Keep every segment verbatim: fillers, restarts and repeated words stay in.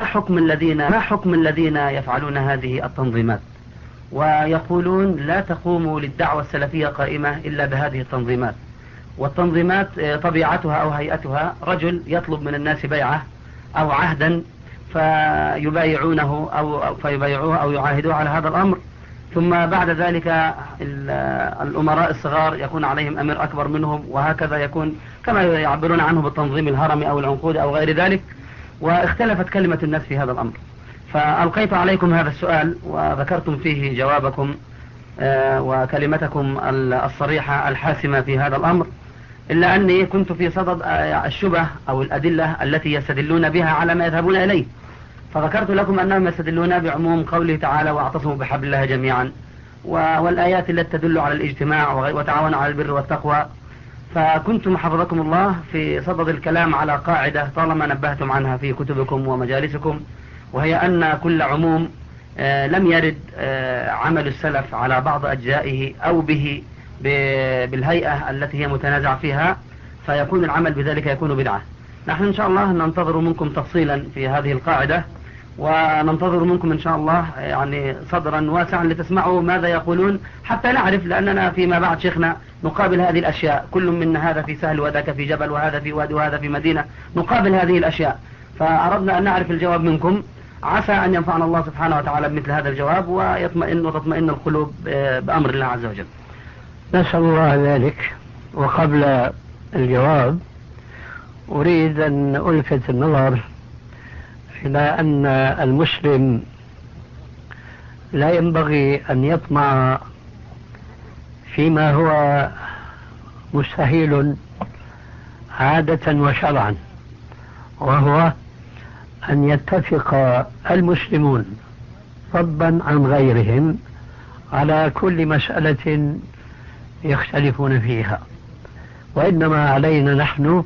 حكم الذين ما حكم الذين يفعلون هذه التنظيمات ويقولون لا تقوم للدعوة السلفية قائمة إلا بهذه التنظيمات؟ والتنظيمات طبيعتها أو هيئتها رجل يطلب من الناس بيعة أو عهدا فيبايعونه أو فيبايعوه أو يعاهدوه على هذا الأمر، ثم بعد ذلك الأمراء الصغار يكون عليهم أمير أكبر منهم، وهكذا يكون كما يعبرون عنه بالتنظيم الهرمي أو العنقود أو غير ذلك. واختلفت كلمة الناس في هذا الأمر، فألقيت عليكم هذا السؤال وذكرتم فيه جوابكم وكلمتكم الصريحة الحاسمة في هذا الأمر، إلا أني كنت في صدد الشبه أو الأدلة التي يستدلون بها على ما يذهبون إليه، فذكرت لكم أنهم يستدلون بعموم قوله تعالى واعتصموا بحبل الله جميعا، والآيات التي تدل على الاجتماع وتعاونوا على البر والتقوى. فكنتم حفظكم الله في صدد الكلام على قاعدة طالما نبهتم عنها في كتبكم ومجالسكم، وهي أن كل عموم لم يرد عمل السلف على بعض أجزائه أو به بالهيئة التي هي متنازع فيها فيكون العمل بذلك يكون بدعة. نحن إن شاء الله ننتظر منكم تفصيلا في هذه القاعدة، وننتظر منكم إن شاء الله يعني صدرا واسعا لتسمعوا ماذا يقولون حتى نعرف، لأننا فيما بعد شيخنا نقابل هذه الأشياء، كل من هذا في سهل وذاك في جبل وهذا في وادي وهذا في مدينة، نقابل هذه الأشياء، فأردنا أن نعرف الجواب منكم، عسى أن ينفعنا الله سبحانه وتعالى بمثل هذا الجواب ويطمئن وتطمئن القلوب بأمر الله عز وجل. نسأل الله ذلك. وقبل الجواب أريد أن ألفت النظر إلى أن المسلم لا ينبغي أن يطمع فيما هو مستحيل عادة وشرعا، وهو أن يتفق المسلمون فضلا عن غيرهم على كل مسألة يختلفون فيها، وإنما علينا نحن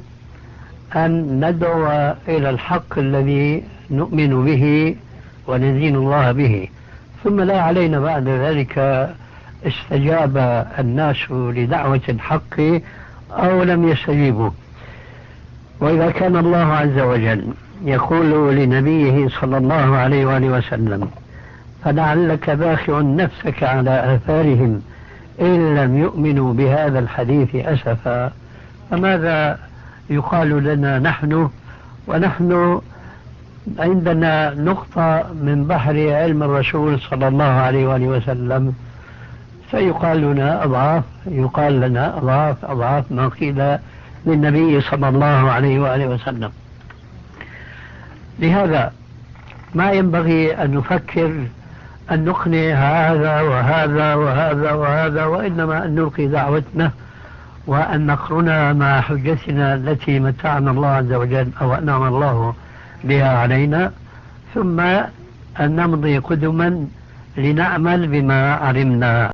أن ندعو إلى الحق الذي نؤمن به وندين الله به، ثم لا علينا بعد ذلك استجاب الناس لدعوة الحق أو لم يستجيبوا. وإذا كان الله عز وجل يقول لنبيه صلى الله عليه وآله وسلم فلعلك باخع نفسك على آثارهم إن لم يؤمنوا بهذا الحديث أسفا، فماذا يقال لنا نحن ونحن عندنا نقطة من بحر علم الرسول صلى الله عليه وآله وسلم، فيقال لنا أضعاف يقال لنا أضعاف أضعاف ما قيل للنبي صلى الله عليه وآله وسلم. لهذا ما ينبغي أن نفكر أن نقنع هذا وهذا وهذا وهذا، وإنما أن نلقي دعوتنا وأن نقرنا مع حجتنا التي متعنا الله عز وجل أو أنعم الله بها علينا، ثم أن نمضي قدما لنعمل بما علمنا.